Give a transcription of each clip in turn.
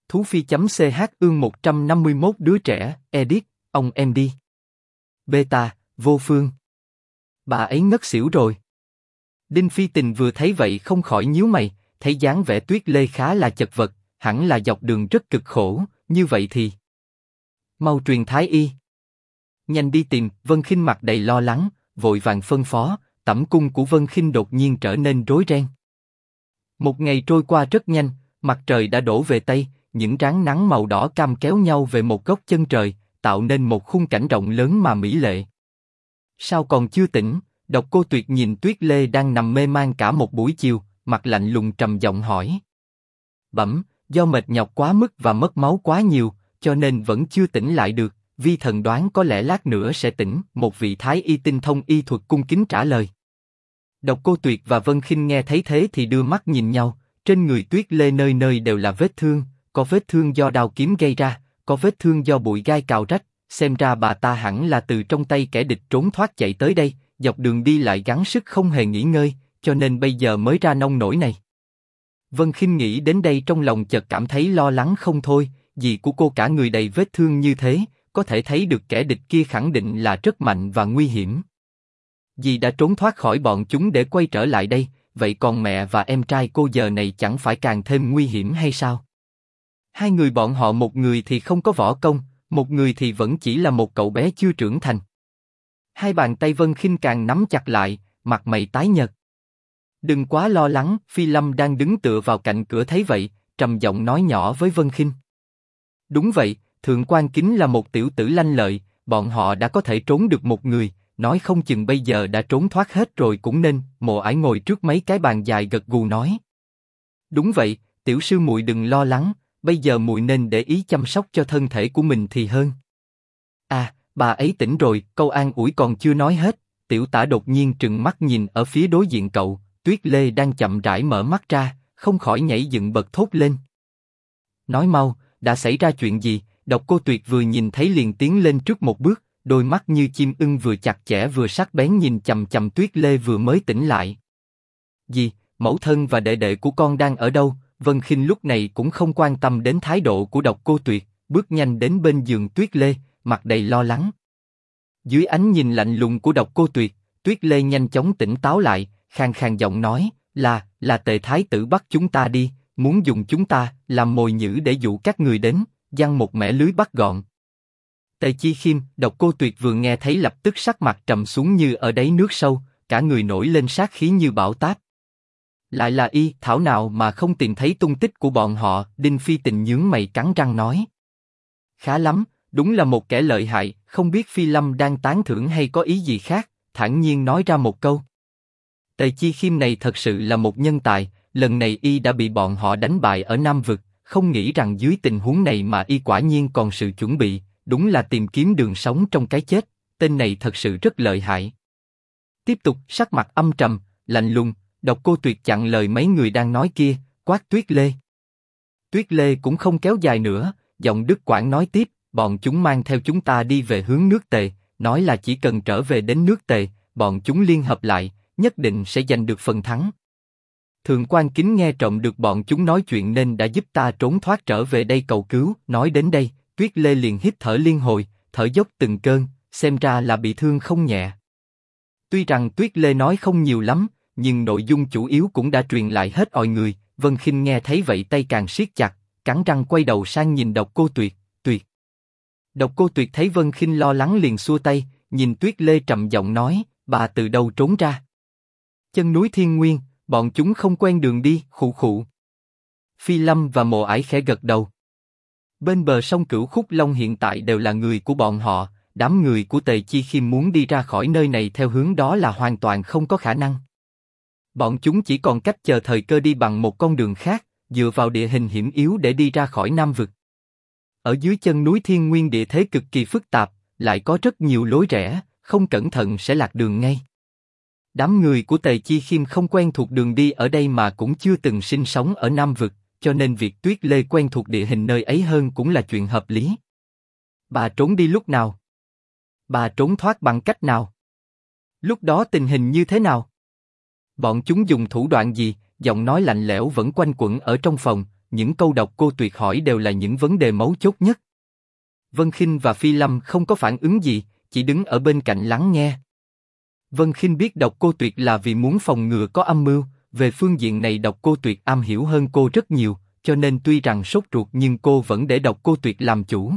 Thú Phi.ch ương 151 đứa trẻ, edit, ông em đi. Beta, vô phương. Bà ấy ngất xỉu rồi. Đinh Phi Tình vừa thấy vậy không khỏi nhíu mày, thấy dáng vẻ Tuyết Lê khá là chật vật, hẳn là dọc đường rất cực khổ, như vậy thì... Mau truyền thái y. Nhanh đi tìm, Vân Khinh mặt đầy lo lắng, vội vàng phân phó, tẩm cung của Vân Khinh đột nhiên trở nên rối ren. Một ngày trôi qua rất nhanh, mặt trời đã đổ về Tây, những ráng nắng màu đỏ cam kéo nhau về một góc chân trời, tạo nên một khung cảnh rộng lớn mà mỹ lệ. Sao còn chưa tỉnh? Độc Cô Tuyệt nhìn Tuyết Lê đang nằm mê man cả một buổi chiều, mặt lạnh lùng trầm giọng hỏi. Bẩm, do mệt nhọc quá mức và mất máu quá nhiều, cho nên vẫn chưa tỉnh lại được, vi thần đoán có lẽ lát nữa sẽ tỉnh. Một vị thái y tinh thông y thuật cung kính trả lời. Độc Cô Tuyệt và Vân Khinh nghe thấy thế thì đưa mắt nhìn nhau, trên người Tuyết Lê nơi nơi đều là vết thương, có vết thương do đao kiếm gây ra, có vết thương do bụi gai cào rách, xem ra bà ta hẳn là từ trong tay kẻ địch trốn thoát chạy tới đây, dọc đường đi lại gắng sức không hề nghỉ ngơi, cho nên bây giờ mới ra nông nỗi này. Vân Khinh nghĩ đến đây trong lòng chợt cảm thấy lo lắng không thôi, dì của cô cả người đầy vết thương như thế, có thể thấy được kẻ địch kia khẳng định là rất mạnh và nguy hiểm. Dì đã trốn thoát khỏi bọn chúng để quay trở lại đây, vậy còn mẹ và em trai cô giờ này chẳng phải càng thêm nguy hiểm hay sao? Hai người bọn họ, một người thì không có võ công, một người thì vẫn chỉ là một cậu bé chưa trưởng thành. Hai bàn tay Vân Khinh càng nắm chặt lại, mặt mày tái nhợt. Đừng quá lo lắng, Phi Lâm đang đứng tựa vào cạnh cửa thấy vậy, trầm giọng nói nhỏ với Vân Khinh. Đúng vậy, Thượng Quan Kính là một tiểu tử lanh lợi, bọn họ đã có thể trốn được một người, nói không chừng bây giờ đã trốn thoát hết rồi cũng nên. Mộ Ải ngồi trước mấy cái bàn dài gật gù nói. Đúng vậy, tiểu sư muội đừng lo lắng, bây giờ muội nên để ý chăm sóc cho thân thể của mình thì hơn. À, bà ấy tỉnh rồi, câu an ủi còn chưa nói hết, Tiểu Tả đột nhiên trừng mắt nhìn ở phía đối diện cậu, Tuyết Lê đang chậm rãi mở mắt ra, không khỏi nhảy dựng bật thốt lên. Nói mau, đã xảy ra chuyện gì? Độc Cô Tuyệt vừa nhìn thấy liền tiến lên trước một bước, đôi mắt như chim ưng vừa chặt chẽ vừa sắc bén nhìn chằm chằm Tuyết Lê vừa mới tỉnh lại. Gì? Mẫu thân và đệ đệ của con đang ở đâu? Vân Khinh lúc này cũng không quan tâm đến thái độ của Độc Cô Tuyệt, bước nhanh đến bên giường Tuyết Lê, mặt đầy lo lắng. Dưới ánh nhìn lạnh lùng của Độc Cô Tuyệt, Tuyết Lê nhanh chóng tỉnh táo lại, khàn khàn giọng nói, là Tề thái tử bắt chúng ta đi, muốn dùng chúng ta làm mồi nhử để dụ các người đến, giăng một mẻ lưới bắt gọn. Tề Chi Khiêm, Độc Cô Tuyệt vừa nghe thấy lập tức sắc mặt trầm xuống như ở đáy nước sâu, cả người nổi lên sát khí như bão táp. Lại là y, thảo nào mà không tìm thấy tung tích của bọn họ? Đinh Phi Tình nhướng mày cắn răng nói. Khá lắm, đúng là một kẻ lợi hại, không biết Phi Lâm đang tán thưởng hay có ý gì khác, thản nhiên nói ra một câu. Tề Chi Khiêm này thật sự là một nhân tài, lần này y đã bị bọn họ đánh bại ở Nam Vực, không nghĩ rằng dưới tình huống này mà y quả nhiên còn sự chuẩn bị, đúng là tìm kiếm đường sống trong cái chết, tên này thật sự rất lợi hại. Tiếp tục, sắc mặt âm trầm, lạnh lùng, Độc Cô Tuyệt chặn lời mấy người đang nói kia, quát Tuyết Lê. Tuyết Lê cũng không kéo dài nữa, giọng đứt quãng nói tiếp, bọn chúng mang theo chúng ta đi về hướng nước Tề, nói là chỉ cần trở về đến nước Tề, bọn chúng liên hợp lại, nhất định sẽ giành được phần thắng. Thượng Quan Kính nghe trộm được bọn chúng nói chuyện nên đã giúp ta trốn thoát trở về đây cầu cứu. Nói đến đây, Tuyết Lê liền hít thở liên hồi, thở dốc từng cơn, xem ra là bị thương không nhẹ. Tuy rằng Tuyết Lê nói không nhiều lắm, nhưng nội dung chủ yếu cũng đã truyền lại hết mọi người. Vân Khinh nghe thấy vậy tay càng siết chặt, cắn răng quay đầu sang nhìn Độc Cô Tuyệt. Độc Cô Tuyệt thấy Vân Khinh lo lắng liền xua tay, nhìn Tuyết Lê trầm giọng nói, bà từ đâu trốn ra? Chân núi Thiên Nguyên, bọn chúng không quen đường đi, khụ khụ. Phi Lâm và Mộ Ải khẽ gật đầu. Bên bờ sông Cửu Khúc Long hiện tại đều là người của bọn họ, đám người của Tề Chi Khiêm muốn đi ra khỏi nơi này theo hướng đó là hoàn toàn không có khả năng. Bọn chúng chỉ còn cách chờ thời cơ đi bằng một con đường khác, dựa vào địa hình hiểm yếu để đi ra khỏi Nam Vực. Ở dưới chân núi Thiên Nguyên địa thế cực kỳ phức tạp, lại có rất nhiều lối rẽ, không cẩn thận sẽ lạc đường ngay. Đám người của Tề Chi Khiêm không quen thuộc đường đi ở đây mà cũng chưa từng sinh sống ở Nam Vực, cho nên việc Tuyết Lê quen thuộc địa hình nơi ấy hơn cũng là chuyện hợp lý. Bà trốn đi lúc nào? Bà trốn thoát bằng cách nào? Lúc đó tình hình như thế nào? Bọn chúng dùng thủ đoạn gì? Giọng nói lạnh lẽo vẫn quanh quẩn ở trong phòng, những câu độc cô Tuyệt hỏi đều là những vấn đề mấu chốt nhất. Vân Khinh và Phi Lâm không có phản ứng gì, chỉ đứng ở bên cạnh lắng nghe. Vân Khinh biết độc cô Tuyệt là vì muốn phòng ngừa có âm mưu, về phương diện này độc cô Tuyệt am hiểu hơn cô rất nhiều, cho nên tuy rằng sốt ruột nhưng cô vẫn để độc cô Tuyệt làm chủ.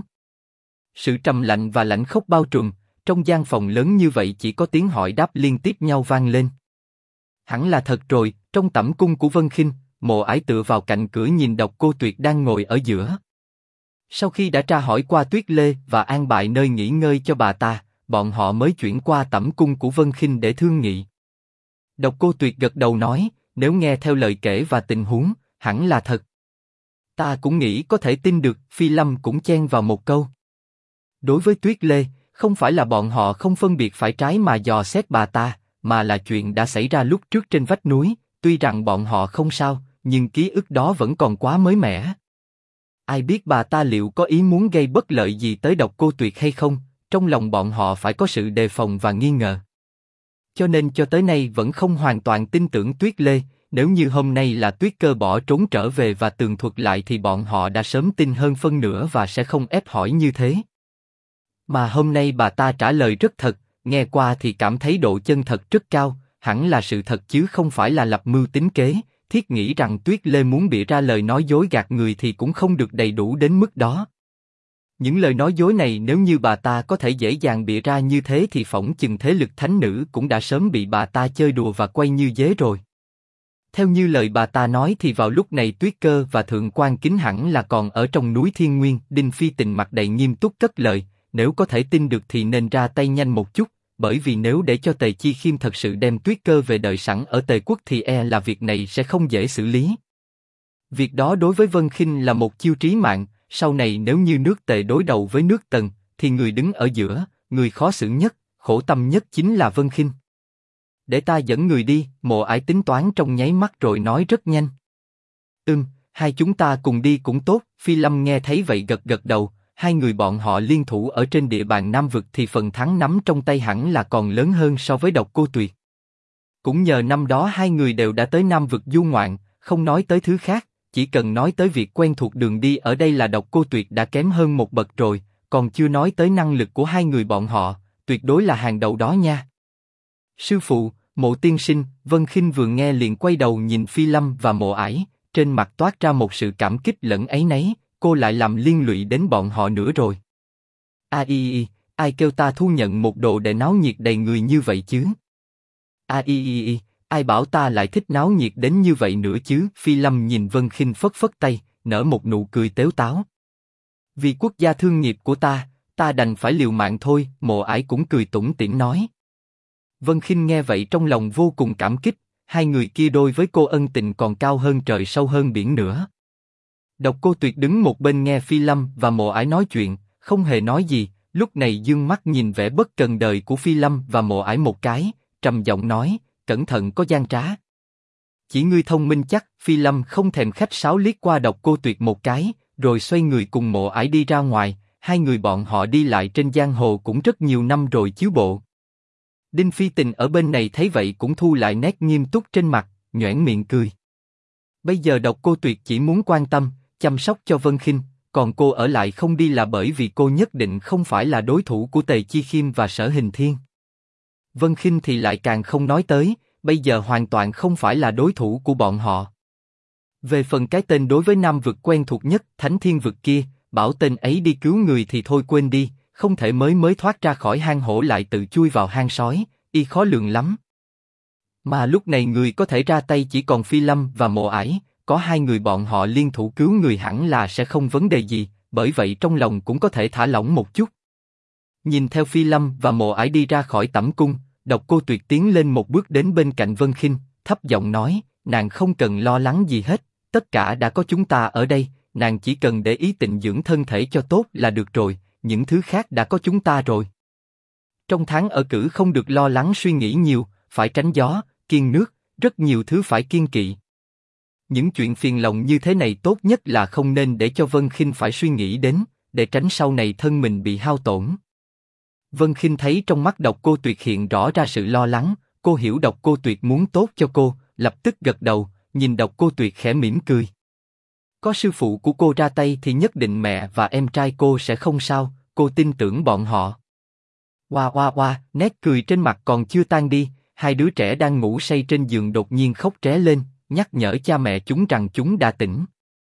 Sự trầm lạnh và lãnh khốc bao trùm, trong gian phòng lớn như vậy chỉ có tiếng hỏi đáp liên tiếp nhau vang lên. Hẳn là thật rồi, trong tẩm cung của Vân Khinh, Mộ Ải tựa vào cạnh cửa nhìn độc cô Tuyệt đang ngồi ở giữa. Sau khi đã tra hỏi qua Tuyết Lê và an bài nơi nghỉ ngơi cho bà ta, bọn họ mới chuyển qua tẩm cung của Vân Khinh để thương nghị. Độc cô Tuyệt gật đầu nói, nếu nghe theo lời kể và tình huống, hẳn là thật. Ta cũng nghĩ có thể tin được, Phi Lâm cũng chen vào một câu. Đối với Tuyết Lê, không phải là bọn họ không phân biệt phải trái mà dò xét bà ta, mà là chuyện đã xảy ra lúc trước trên vách núi, tuy rằng bọn họ không sao, nhưng ký ức đó vẫn còn quá mới mẻ. Ai biết bà ta liệu có ý muốn gây bất lợi gì tới độc cô Tuyệt hay không, trong lòng bọn họ phải có sự đề phòng và nghi ngờ. Cho nên cho tới nay vẫn không hoàn toàn tin tưởng Tuyết Lê, nếu như hôm nay là Tuyết Cơ bỏ trốn trở về và tường thuật lại thì bọn họ đã sớm tin hơn phân nửa và sẽ không ép hỏi như thế. Mà hôm nay bà ta trả lời rất thật, nghe qua thì cảm thấy độ chân thật rất cao, hẳn là sự thật chứ không phải là lập mưu tính kế. Thiết nghĩ rằng Tuyết Lê muốn bịa ra lời nói dối gạt người thì cũng không được đầy đủ đến mức đó. Những lời nói dối này nếu như bà ta có thể dễ dàng bịa ra như thế thì phỏng chừng thế lực thánh nữ cũng đã sớm bị bà ta chơi đùa và quay như dế rồi. Theo như lời bà ta nói thì vào lúc này Tuyết Cơ và Thượng Quan Kính hẳn là còn ở trong núi Thiên Nguyên. Đinh Phi Tình mặt đầy nghiêm túc cất lời, nếu có thể tin được thì nên ra tay nhanh một chút, bởi vì nếu để cho Tề Chi Khiêm thật sự đem Tuyết Cơ về đợi sẵn ở Tề Quốc thì là việc này sẽ không dễ xử lý. Việc đó đối với Vân Khinh là một chiêu trí mạng, sau này nếu như nước Tề đối đầu với nước Tần, thì người đứng ở giữa, người khó xử nhất, khổ tâm nhất chính là Vân Khinh. Để ta dẫn người đi, Mộ Ải tính toán trong nháy mắt rồi nói rất nhanh. Hai chúng ta cùng đi cũng tốt. Phi Lâm nghe thấy vậy gật gật đầu. Hai người bọn họ liên thủ ở trên địa bàn Nam Vực thì phần thắng nắm trong tay hẳn là còn lớn hơn so với độc cô Tuyệt. Cũng nhờ năm đó hai người đều đã tới Nam Vực du ngoạn, không nói tới thứ khác, chỉ cần nói tới việc quen thuộc đường đi ở đây là độc cô Tuyệt đã kém hơn một bậc rồi, còn chưa nói tới năng lực của hai người bọn họ, tuyệt đối là hàng đầu đó nha. Sư phụ, Mộ tiên sinh. Vân Khinh vừa nghe liền quay đầu nhìn Phi Lâm và Mộ Ải, trên mặt toát ra một sự cảm kích lẫn áy náy. Cô lại làm liên lụy đến bọn họ nữa rồi. Ai kêu ta thu nhận một đồ để náo nhiệt đầy người như vậy chứ? Ai bảo ta lại thích náo nhiệt đến như vậy nữa chứ? Phi Lâm nhìn Vân Khinh phất phất tay, nở một nụ cười tếu táo. Vì quốc gia thương nghiệp của ta đành phải liều mạng thôi. Mộ Ải cũng cười tủm tỉm nói. Vân Khinh nghe vậy trong lòng vô cùng cảm kích, hai người kia đôi với cô ân tình còn cao hơn trời sâu hơn biển nữa. Độc cô Tuyệt đứng một bên nghe Phi Lâm và Mộ Ải nói chuyện, không hề nói gì, lúc này dương mắt nhìn vẻ bất cần đời của Phi Lâm và Mộ Ải một cái, trầm giọng nói, cẩn thận có gian trá. Chỉ ngươi thông minh chắc. Phi Lâm không thèm khách sáo liếc qua Độc cô Tuyệt một cái, rồi xoay người cùng Mộ Ải đi ra ngoài. Hai người bọn họ đi lại trên giang hồ cũng rất nhiều năm rồi chiếu bộ. Đinh Phi Tình ở bên này thấy vậy cũng thu lại nét nghiêm túc trên mặt, nhoẻn miệng cười. Bây giờ Độc cô Tuyệt chỉ muốn quan tâm, chăm sóc cho Vân Khinh, còn cô ở lại không đi là bởi vì cô nhất định không phải là đối thủ của Tề Chi Khiêm và Sở Hình Thiên. Vân Khinh thì lại càng không nói tới, bây giờ hoàn toàn không phải là đối thủ của bọn họ. Về phần cái tên đối với Nam Vực quen thuộc nhất, Thánh Thiên Vực kia, bảo tên ấy đi cứu người thì thôi quên đi, không thể mới thoát ra khỏi hang hổ lại tự chui vào hang sói, y khó lường lắm. Mà lúc này người có thể ra tay chỉ còn Phi Lâm và Mộ Ải. Có hai người bọn họ liên thủ cứu người hẳn là sẽ không vấn đề gì, bởi vậy trong lòng cũng có thể thả lỏng một chút. Nhìn theo Phi Lâm và Mộ Ải đi ra khỏi tẩm cung, Độc cô Tuyệt tiến lên một bước đến bên cạnh Vân Khinh, thấp giọng nói, nàng không cần lo lắng gì hết, tất cả đã có chúng ta ở đây, nàng chỉ cần để ý tịnh dưỡng thân thể cho tốt là được rồi, những thứ khác đã có chúng ta rồi. Trong tháng ở cử không được lo lắng suy nghĩ nhiều, phải tránh gió, kiêng nước, rất nhiều thứ phải kiêng kỵ. Những chuyện phiền lòng như thế này tốt nhất là không nên để cho Vân Khinh phải suy nghĩ đến, để tránh sau này thân mình bị hao tổn. Vân Khinh thấy trong mắt Độc cô Tuyệt hiện rõ ra sự lo lắng, cô hiểu Độc cô Tuyệt muốn tốt cho cô, lập tức gật đầu, nhìn Độc cô Tuyệt khẽ mỉm cười. Có sư phụ của cô ra tay thì nhất định mẹ và em trai cô sẽ không sao, cô tin tưởng bọn họ. Oa oa oa, nét cười trên mặt còn chưa tan đi, hai đứa trẻ đang ngủ say trên giường đột nhiên khóc ré lên, nhắc nhở cha mẹ chúng rằng chúng đã tỉnh.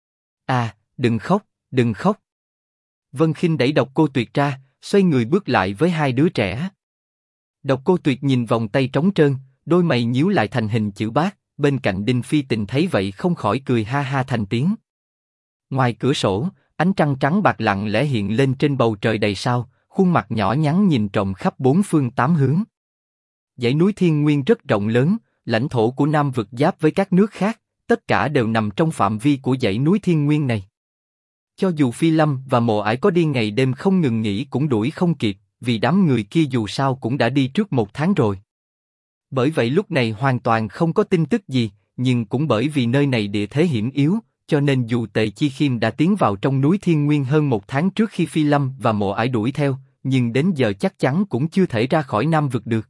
À, đừng khóc, đừng khóc. Vân Khinh đẩy Độc Cô Tuyệt ra, xoay người bước lại với hai đứa trẻ. Độc Cô Tuyệt nhìn vòng tay trống trơn, đôi mày nhíu lại thành hình chữ bát, bên cạnh Đinh Phi Tình thấy vậy không khỏi cười ha ha thành tiếng. Ngoài cửa sổ, ánh trăng trắng bạc lặng lẽ hiện lên trên bầu trời đầy sao, khuôn mặt nhỏ nhắn nhìn trộm khắp bốn phương tám hướng. Dãy núi Thiên Nguyên rất rộng lớn, lãnh thổ của Nam Vực giáp với các nước khác, tất cả đều nằm trong phạm vi của dãy núi Thiên Nguyên này. Cho dù Phi Lâm và Mộ Ải có đi ngày đêm không ngừng nghỉ cũng đuổi không kịp, vì đám người kia dù sao cũng đã đi trước 1 tháng rồi. Bởi vậy lúc này hoàn toàn không có tin tức gì, nhưng cũng bởi vì nơi này địa thế hiểm yếu, cho nên dù Tề Chi Khiêm đã tiến vào trong núi Thiên Nguyên hơn 1 tháng trước khi Phi Lâm và Mộ Ải đuổi theo, nhưng đến giờ chắc chắn cũng chưa thể ra khỏi Nam Vực được.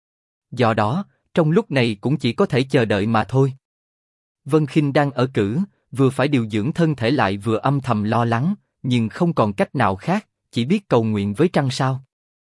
Do đó, trong lúc này cũng chỉ có thể chờ đợi mà thôi. Vân Khinh đang ở cữ, vừa phải điều dưỡng thân thể lại vừa âm thầm lo lắng, nhưng không còn cách nào khác, chỉ biết cầu nguyện với trăng sao.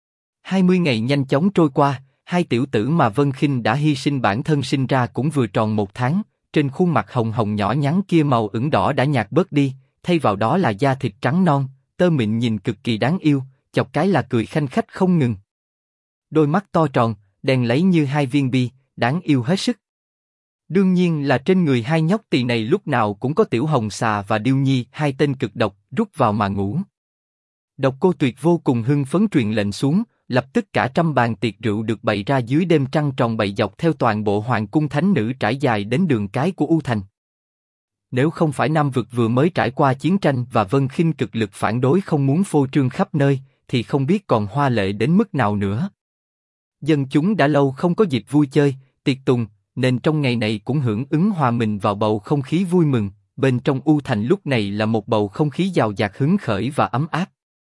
20 ngày nhanh chóng trôi qua, hai tiểu tử mà Vân Khinh đã hy sinh bản thân sinh ra cũng vừa tròn 1 tháng, trên khuôn mặt hồng hồng nhỏ nhắn kia màu ửng đỏ đã nhạt bớt đi, thay vào đó là da thịt trắng non, tơ mịn nhìn cực kỳ đáng yêu, chọc cái là cười khanh khách không ngừng. Đôi mắt to tròn, đen láy như hai viên bi, đáng yêu hết sức. Đương nhiên là trên người hai nhóc tỳ này lúc nào cũng có Tiểu Hồng Xà và Điêu Nhi, hai tên cực độc, rút vào mà ngủ. Độc Cô Tuyệt vô cùng hưng phấn truyền lệnh xuống, lập tức cả trăm bàn tiệc rượu được bày ra dưới đêm trăng tròn bày dọc theo toàn bộ hoàng cung thánh nữ trải dài đến đường cái của U Thành. Nếu không phải Nam Vực vừa mới trải qua chiến tranh và Vân Khinh cực lực phản đối không muốn phô trương khắp nơi, thì không biết còn hoa lệ đến mức nào nữa. Dân chúng đã lâu không có dịp vui chơi, tiệc tùng, nên trong ngày này cũng hưởng ứng hòa mình vào bầu không khí vui mừng. Bên trong U Thành lúc này là một bầu không khí giàu dạt hứng khởi và ấm áp.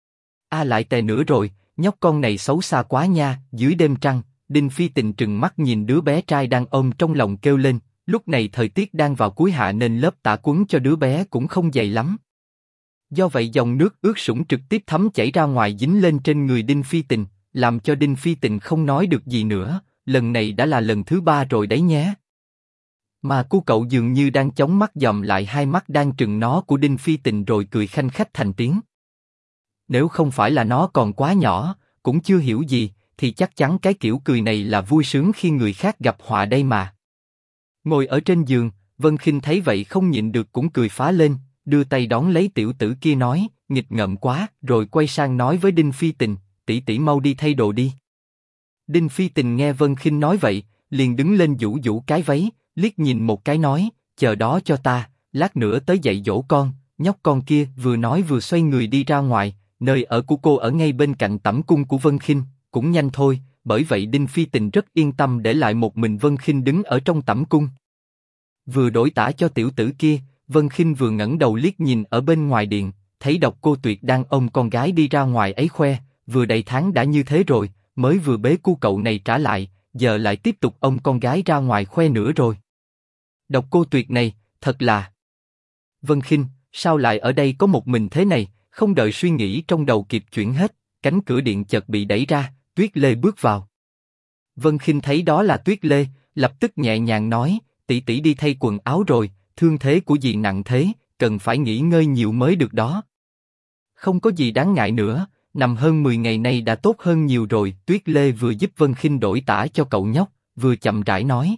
Lại tè nữa rồi, nhóc con này xấu xa quá nha. Dưới đêm trăng, Đinh Phi Tình trừng mắt nhìn đứa bé trai đang ôm trong lòng kêu lên. Lúc này thời tiết đang vào cuối hạ nên lớp tã quấn cho đứa bé cũng không dày lắm. Do vậy dòng nước ướt sũng trực tiếp thấm chảy ra ngoài dính lên trên người Đinh Phi Tình, làm cho Đinh Phi Tình không nói được gì nữa. Lần này đã là lần thứ 3 rồi đấy nhé. Mà cu cậu dường như đang chống mắt dòm lại hai mắt đang trừng nó của Đinh Phi Tình rồi cười khanh khách thành tiếng. Nếu không phải là nó còn quá nhỏ, cũng chưa hiểu gì, thì chắc chắn cái kiểu cười này là vui sướng khi người khác gặp họa đây mà. Ngồi ở trên giường, Vân Khinh thấy vậy không nhịn được cũng cười phá lên, đưa tay đón lấy tiểu tử kia nói, nghịch ngợm quá, rồi quay sang nói với Đinh Phi Tình, tỷ tỷ mau đi thay đồ đi. Đinh Phi Tình nghe Vân Khinh nói vậy, liền đứng lên vũ vũ cái váy, liếc nhìn một cái nói, chờ đó cho ta, lát nữa tới dạy dỗ con. Nhóc con kia vừa nói vừa xoay người đi ra ngoài, nơi ở của cô ở ngay bên cạnh tẩm cung của Vân Khinh, cũng nhanh thôi, bởi vậy Đinh Phi Tình rất yên tâm để lại một mình Vân Khinh đứng ở trong tẩm cung. Vừa đổi tã cho tiểu tử kia, Vân Khinh vừa ngẩng đầu liếc nhìn ở bên ngoài điện, thấy Độc Cô Tuyệt đang ôm con gái đi ra ngoài ấy khoe, vừa đầy tháng đã như thế rồi, mới vừa bế cu cậu này trả lại, giờ lại tiếp tục ôm con gái ra ngoài khoe nữa rồi. Độc Cô Tuyệt này, thật là... Vân Khinh, sao lại ở đây có một mình thế này? Không đợi suy nghĩ trong đầu kịp chuyển hết, cánh cửa điện chợt bị đẩy ra, Tuyết Lê bước vào. Vân Khinh thấy đó là Tuyết Lê, lập tức nhẹ nhàng nói, tỷ tỷ đi thay quần áo rồi, thương thế của dì nặng thế, cần phải nghỉ ngơi nhiều mới được đó. Không có gì đáng ngại nữa, nằm hơn 10 ngày nay đã tốt hơn nhiều rồi. Tuyết Lê vừa giúp Vân Khinh đổi tã cho cậu nhóc, vừa chậm rãi nói.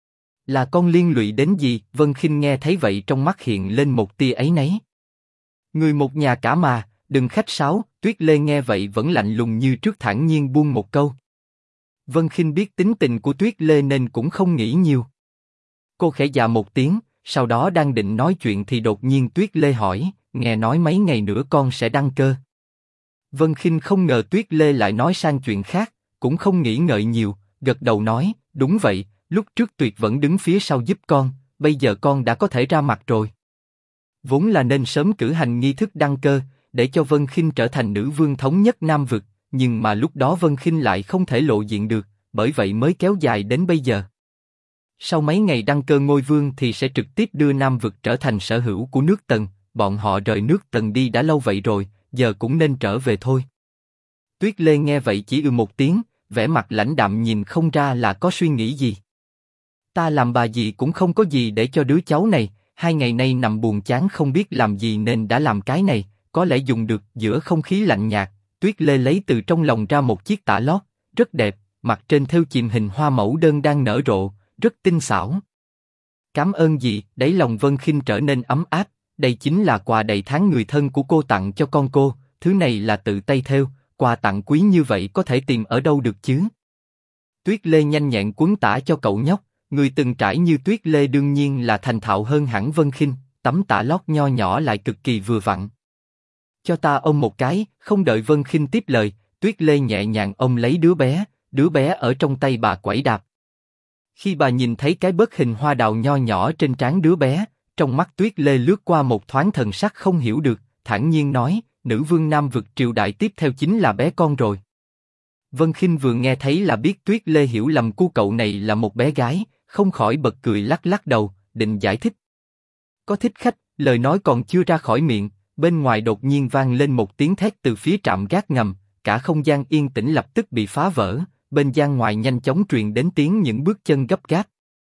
Là con liên lụy đến gì? Vân Khinh nghe thấy vậy trong mắt hiện lên một tia áy náy. Người một nhà cả mà, đừng khách sáo. Tuyết Lê nghe vậy vẫn lạnh lùng như trước, thản nhiên buông một câu. Vân Khinh biết tính tình của Tuyết Lê nên cũng không nghĩ nhiều. Cô khẽ dạ một tiếng, sau đó đang định nói chuyện thì đột nhiên Tuyết Lê hỏi, nghe nói mấy ngày nữa con sẽ đăng cơ. Vân Khinh không ngờ Tuyết Lê lại nói sang chuyện khác, cũng không nghĩ ngợi nhiều, gật đầu nói, đúng vậy, lúc trước Tuyệt vẫn đứng phía sau giúp con, bây giờ con đã có thể ra mặt rồi. Vốn là nên sớm cử hành nghi thức đăng cơ, để cho Vân Khinh trở thành nữ vương thống nhất Nam Vực, nhưng mà lúc đó Vân Khinh lại không thể lộ diện được, bởi vậy mới kéo dài đến bây giờ. Sau mấy ngày đăng cơ ngôi vương thì sẽ trực tiếp đưa Nam vực trở thành sở hữu của nước Tần, bọn họ rời nước Tần đi đã lâu vậy rồi, giờ cũng nên trở về thôi. Tuyết Lê nghe vậy chỉ một tiếng, vẻ mặt lãnh đạm nhìn không ra là có suy nghĩ gì. Ta làm bà gì cũng không có gì để cho đứa cháu này, 2 ngày nay nằm buồn chán không biết làm gì nên đã làm cái này, có lẽ dùng được. Giữa không khí lạnh nhạt, Tuyết Lê lấy từ trong lòng ra một chiếc tả lót, rất đẹp, mặt trên thêu chìm hình hoa mẫu đơn đang nở rộ, rất tinh xảo. Cảm ơn dì, đáy lòng Vân Khinh trở nên ấm áp, đây chính là quà đầy tháng người thân của cô tặng cho con cô, thứ này là tự tay thêu, quà tặng quý như vậy có thể tìm ở đâu được chứ? Tuyết Lê nhanh nhẹn quấn tả cho cậu nhóc, người từng trải như Tuyết Lê đương nhiên là thành thạo hơn hẳn Vân Khinh, tấm tả lót nho nhỏ lại cực kỳ vừa vặn. Cho ta ôm một cái, không đợi Vân Khinh tiếp lời, Tuyết Lê nhẹ nhàng ôm lấy đứa bé ở trong tay bà quẩy đạp. Khi bà nhìn thấy cái bớt hình hoa đào nho nhỏ trên trán đứa bé, trong mắt Tuyết Lê lướt qua một thoáng thần sắc không hiểu được, thản nhiên nói, nữ vương Nam vực triều đại tiếp theo chính là bé con rồi. Vân Khinh vừa nghe thấy là biết Tuyết Lê hiểu lầm cu cậu này là một bé gái, không khỏi bật cười lắc lắc đầu, định giải thích. Có thích khách, lời nói còn chưa ra khỏi miệng, bên ngoài đột nhiên vang lên một tiếng thét từ phía trạm gác ngầm, cả không gian yên tĩnh lập tức bị phá vỡ, bên gian ngoài nhanh chóng truyền đến tiếng những bước chân gấp gáp.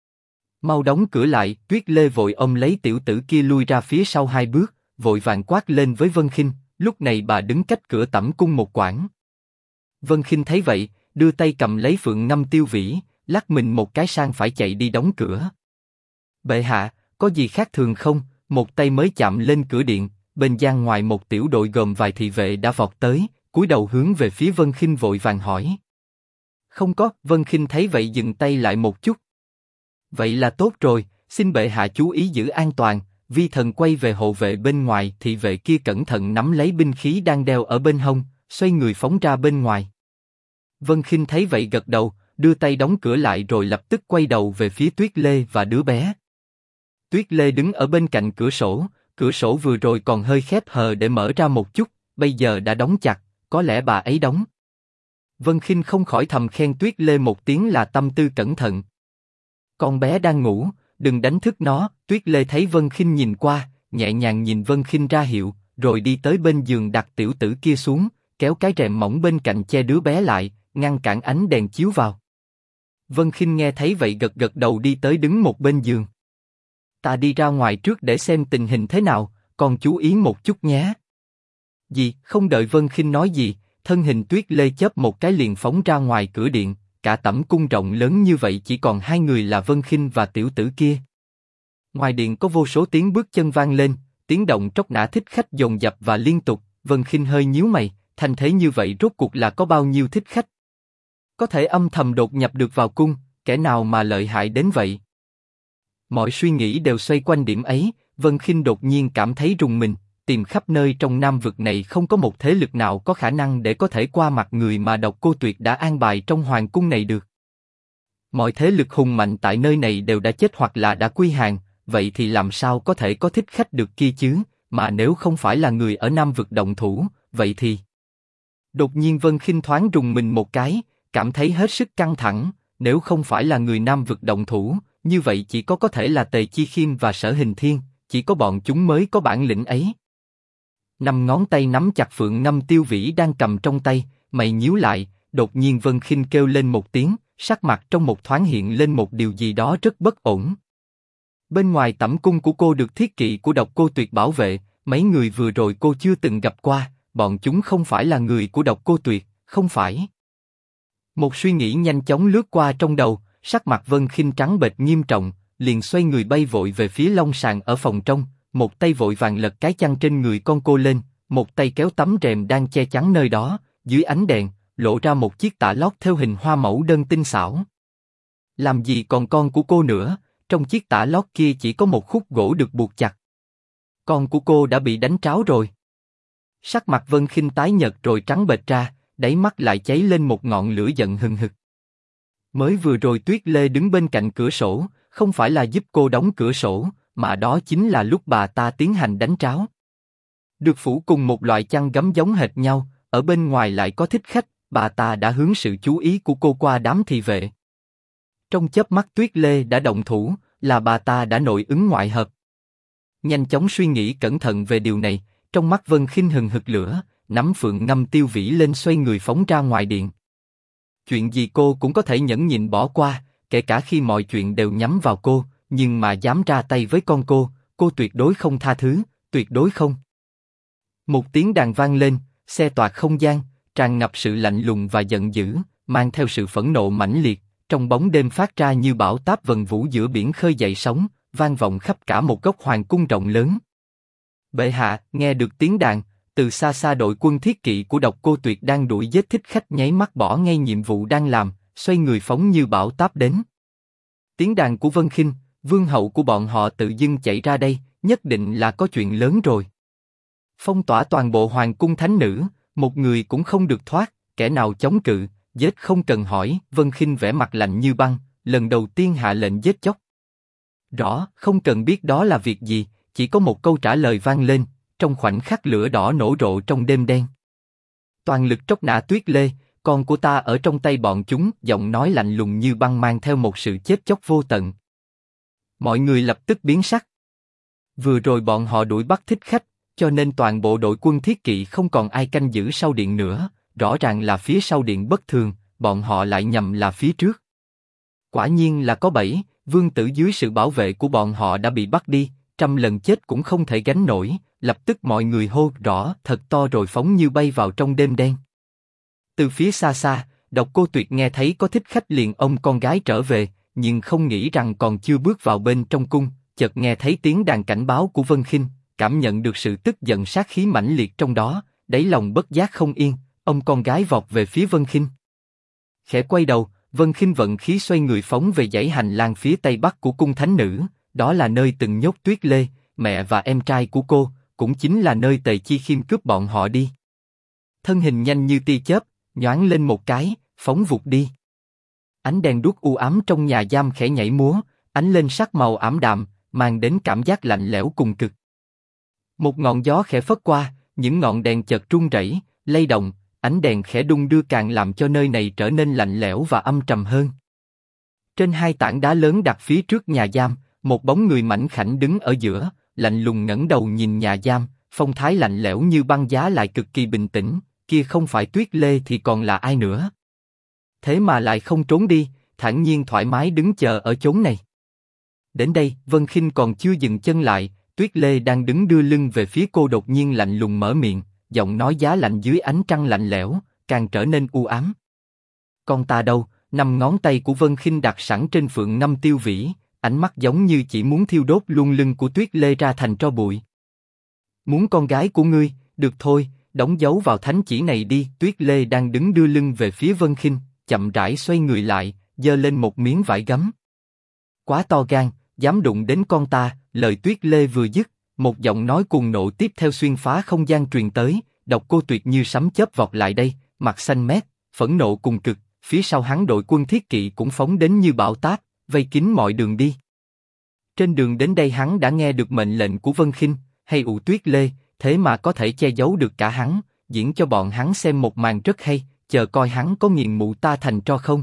Mau đóng cửa lại, Tuyết Lê vội ôm lấy tiểu tử kia lui ra phía sau 2 bước, vội vàng quát lên với Vân Khinh, lúc này bà đứng cách cửa tẩm cung một quãng. Vân Khinh thấy vậy, đưa tay cầm lấy phượng ngâm tiêu vĩ, lắc mình một cái sang phải chạy đi đóng cửa. Bệ hạ, có gì khác thường không? Một tay mới chạm lên cửa điện, bên gian ngoài một tiểu đội gồm vài thị vệ đã vọt tới, cúi đầu hướng về phía Vân Khinh vội vàng hỏi. Không có, Vân Khinh thấy vậy dừng tay lại một chút. Vậy là tốt rồi, xin bệ hạ chú ý giữ an toàn. Vi thần quay về hộ vệ bên ngoài, thị vệ kia cẩn thận nắm lấy binh khí đang đeo ở bên hông, xoay người phóng ra bên ngoài. Vân Khinh thấy vậy gật đầu, đưa tay đóng cửa lại rồi lập tức quay đầu về phía Tuyết Lê và đứa bé. Tuyết Lê đứng ở bên cạnh cửa sổ vừa rồi còn hơi khép hờ để mở ra một chút, bây giờ đã đóng chặt, có lẽ bà ấy đóng. Vân Khinh không khỏi thầm khen Tuyết Lê một tiếng là tâm tư cẩn thận. Con bé đang ngủ, đừng đánh thức nó. Tuyết Lê thấy Vân Khinh nhìn qua, nhẹ nhàng nhìn Vân Khinh ra hiệu, rồi đi tới bên giường đặt tiểu tử kia xuống, kéo cái rèm mỏng bên cạnh che đứa bé lại, ngăn cản ánh đèn chiếu vào. Vân Khinh nghe thấy vậy gật gật đầu đi tới đứng một bên giường. Ta đi ra ngoài trước để xem tình hình thế nào, con chú ý một chút nhé. Gì? Không đợi Vân Khinh nói gì, thân hình Tuyết Lê chớp một cái liền phóng ra ngoài cửa điện. Cả tẩm cung rộng lớn như vậy chỉ còn 2 người là Vân Khinh và tiểu tử kia. Ngoài điện có vô số tiếng bước chân vang lên, tiếng động tróc nã thích khách dồn dập và liên tục. Vân Khinh hơi nhíu mày, thành thế như vậy rốt cuộc là có bao nhiêu thích khách? Có thể âm thầm đột nhập được vào cung, kẻ nào mà lợi hại đến vậy? Mọi suy nghĩ đều xoay quanh điểm ấy. Vân Khinh đột nhiên cảm thấy rùng mình, tìm khắp nơi trong Nam vực này không có một thế lực nào có khả năng để có thể qua mặt người mà Độc Cô Tuyệt đã an bài trong hoàng cung này được. Mọi thế lực hùng mạnh tại nơi này đều đã chết hoặc là đã quy hàng, vậy thì làm sao có thể có thích khách được kia chứ? Mà nếu không phải là người ở Nam vực động thủ, vậy thì... Đột nhiên Vân Khinh thoáng rùng mình một cái, cảm thấy hết sức căng thẳng. Nếu không phải là người Nam vực động thủ, như vậy chỉ có thể là Tề Chi Khiêm và Sở Hình Thiên, chỉ có bọn chúng mới có bản lĩnh ấy. 5 ngón tay nắm chặt phượng ngâm tiêu vĩ đang cầm trong tay, mày nhíu lại. Đột nhiên Vân Khinh kêu lên một tiếng, sắc mặt trong một thoáng hiện lên một điều gì đó rất bất ổn. Bên ngoài tẩm cung của cô được thiết kỵ của Độc Cô Tuyệt bảo vệ, mấy người vừa rồi cô chưa từng gặp qua, bọn chúng không phải là người của Độc Cô Tuyệt, không phải. Một suy nghĩ nhanh chóng lướt qua trong đầu, sắc mặt Vân Khinh trắng bệch nghiêm trọng, liền xoay người bay vội về phía long sàn ở phòng trong, một tay vội vàng lật cái chăn trên người con cô lên, một tay kéo tấm rèm đang che chắn nơi đó, dưới ánh đèn, lộ ra một chiếc tả lót theo hình hoa mẫu đơn tinh xảo. Làm gì còn con của cô nữa, trong chiếc tả lót kia chỉ có một khúc gỗ được buộc chặt. Con của cô đã bị đánh tráo rồi. Sắc mặt Vân Khinh tái nhợt rồi trắng bệch ra, đáy mắt lại cháy lên một ngọn lửa giận hừng hực. Mới vừa rồi Tuyết Lê đứng bên cạnh cửa sổ, không phải là giúp cô đóng cửa sổ, mà đó chính là lúc bà ta tiến hành đánh tráo. Được phủ cùng một loại chăn gấm giống hệt nhau, ở bên ngoài lại có thích khách, bà ta đã hướng sự chú ý của cô qua đám thị vệ. Trong chớp mắt Tuyết Lê đã động thủ, là bà ta đã nội ứng ngoại hợp. Nhanh chóng suy nghĩ cẩn thận về điều này, trong mắt Vân Khinh hừng hực lửa, nắm phượng ngâm tiêu vĩ lên xoay người phóng ra ngoài điện. Chuyện gì cô cũng có thể nhẫn nhịn bỏ qua, kể cả khi mọi chuyện đều nhắm vào cô, nhưng mà dám ra tay với con cô tuyệt đối không tha thứ, tuyệt đối không. Một tiếng đàn vang lên, xe toạc không gian, tràn ngập sự lạnh lùng và giận dữ, mang theo sự phẫn nộ mãnh liệt, trong bóng đêm phát ra như bão táp vần vũ giữa biển khơi dậy sóng, vang vọng khắp cả một góc hoàng cung rộng lớn. Bệ hạ, nghe được tiếng đàn, từ xa xa đội quân thiết kỵ của Độc Cô Tuyệt đang đuổi giết thích khách nháy mắt bỏ ngay nhiệm vụ đang làm, xoay người phóng như bão táp đến. Tiếng đàn của Vân Khinh, vương hậu của bọn họ tự dưng chạy ra đây, nhất định là có chuyện lớn rồi. Phong tỏa toàn bộ hoàng cung thánh nữ, một người cũng không được thoát, kẻ nào chống cự, giết không cần hỏi. Vân Khinh vẻ mặt lạnh như băng, lần đầu tiên hạ lệnh giết chóc. Rõ, không cần biết đó là việc gì, chỉ có một câu trả lời vang lên, trong khoảnh khắc lửa đỏ nổ rộ trong đêm đen. Toàn lực tróc nã Tuyết Lê, con của ta ở trong tay bọn chúng, giọng nói lạnh lùng như băng mang theo một sự chết chóc vô tận. Mọi người lập tức biến sắc. Vừa rồi bọn họ đuổi bắt thích khách, cho nên toàn bộ đội quân thiết kỵ không còn ai canh giữ sau điện nữa, rõ ràng là phía sau điện bất thường, bọn họ lại nhầm là phía trước. Quả nhiên là có bẫy, vương tử dưới sự bảo vệ của bọn họ đã bị bắt đi, 100 lần chết cũng không thể gánh nổi, lập tức mọi người hô rõ thật to rồi phóng như bay vào trong đêm đen. Từ phía xa xa, Độc Cô Tuyệt nghe thấy có thích khách liền ôm con gái trở về, nhưng không nghĩ rằng còn chưa bước vào bên trong cung, chợt nghe thấy tiếng đàn cảnh báo của Vân Khinh, cảm nhận được sự tức giận sát khí mãnh liệt trong đó, đáy lòng bất giác không yên, ôm con gái vọt về phía Vân Khinh. Khẽ quay đầu, Vân Khinh vận khí xoay người phóng về dãy hành lang phía tây bắc của cung thánh nữ, đó là nơi từng nhốt Tuyết Lê, mẹ và em trai của cô, cũng chính là nơi Tề Chi Khiêm cướp bọn họ đi. Thân hình nhanh như tia chớp, nhoáng lên một cái, phóng vụt đi. Ánh đèn đuốc u ám trong nhà giam khẽ nhảy múa, ánh lên sắc màu ảm đạm, mang đến cảm giác lạnh lẽo cùng cực. Một ngọn gió khẽ phất qua, những ngọn đèn chợt rung rẩy, lay động, ánh đèn khẽ đung đưa càng làm cho nơi này trở nên lạnh lẽo và âm trầm hơn. Trên hai tảng đá lớn đặt phía trước nhà giam, một bóng người mảnh khảnh đứng ở giữa, lạnh lùng ngẩng đầu nhìn nhà giam, phong thái lạnh lẽo như băng giá lại cực kỳ bình tĩnh. Kia không phải Tuyết Lê thì còn là ai nữa? Thế mà lại không trốn đi, thản nhiên thoải mái đứng chờ ở chốn này. Đến đây, Vân Khinh còn chưa dừng chân lại, Tuyết Lê đang đứng đưa lưng về phía cô đột nhiên lạnh lùng mở miệng, giọng nói giá lạnh dưới ánh trăng lạnh lẽo, càng trở nên u ám. Con ta đâu? Năm ngón tay của Vân Khinh đặt sẵn trên phượng ngâm tiêu vĩ, ánh mắt giống như chỉ muốn thiêu đốt luôn lưng của Tuyết Lê ra thành tro bụi. Muốn con gái của ngươi, được thôi, đóng dấu vào thánh chỉ này đi. Tuyết Lê đang đứng đưa lưng về phía Vân Khinh, chậm rãi xoay người lại, giơ lên một miếng vải gấm. Quá to gan, dám đụng đến con ta. Lời Tuyết Lê vừa dứt, một giọng nói cuồng nộ tiếp theo xuyên phá không gian truyền tới. Độc Cô Tuyệt như sấm chớp vọt lại đây, mặt xanh mét, phẫn nộ cùng cực. Phía sau hắn đội quân thiết kỵ cũng phóng đến như bão táp, vây kín mọi đường đi. Trên đường đến đây hắn đã nghe được mệnh lệnh của Vân Khinh, hay ụ Tuyết Lê, thế mà có thể che giấu được cả hắn, diễn cho bọn hắn xem một màn rất hay, chờ coi hắn có nghiền mụ ta thành tro không.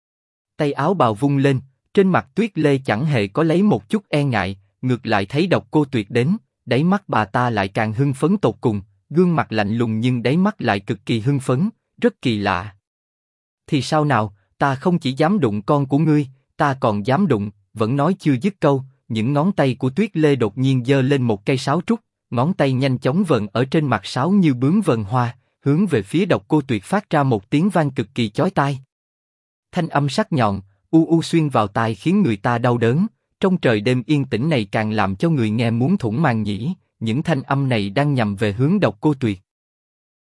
Tay áo bào vung lên, trên mặt Tuyết Lê chẳng hề có lấy một chút e ngại, ngược lại thấy Độc Cô Tuyệt đến, đáy mắt bà ta lại càng hưng phấn tột cùng, gương mặt lạnh lùng nhưng đáy mắt lại cực kỳ hưng phấn, rất kỳ lạ. Thì sao nào, ta không chỉ dám đụng con của ngươi, ta còn dám đụng. Vẫn nói chưa dứt câu, những ngón tay của Tuyết Lê đột nhiên giơ lên một cây sáo trúc, ngón tay nhanh chóng vần ở trên mặt sáo như bướm vần hoa, hướng về phía Độc Cô Tuyệt phát ra một tiếng vang cực kỳ chói tai. Thanh âm sắc nhọn, u u xuyên vào tai khiến người ta đau đớn. Trong trời đêm yên tĩnh này càng làm cho người nghe muốn thủng màng nhĩ. Những thanh âm này đang nhằm về hướng Độc Cô Tuyệt.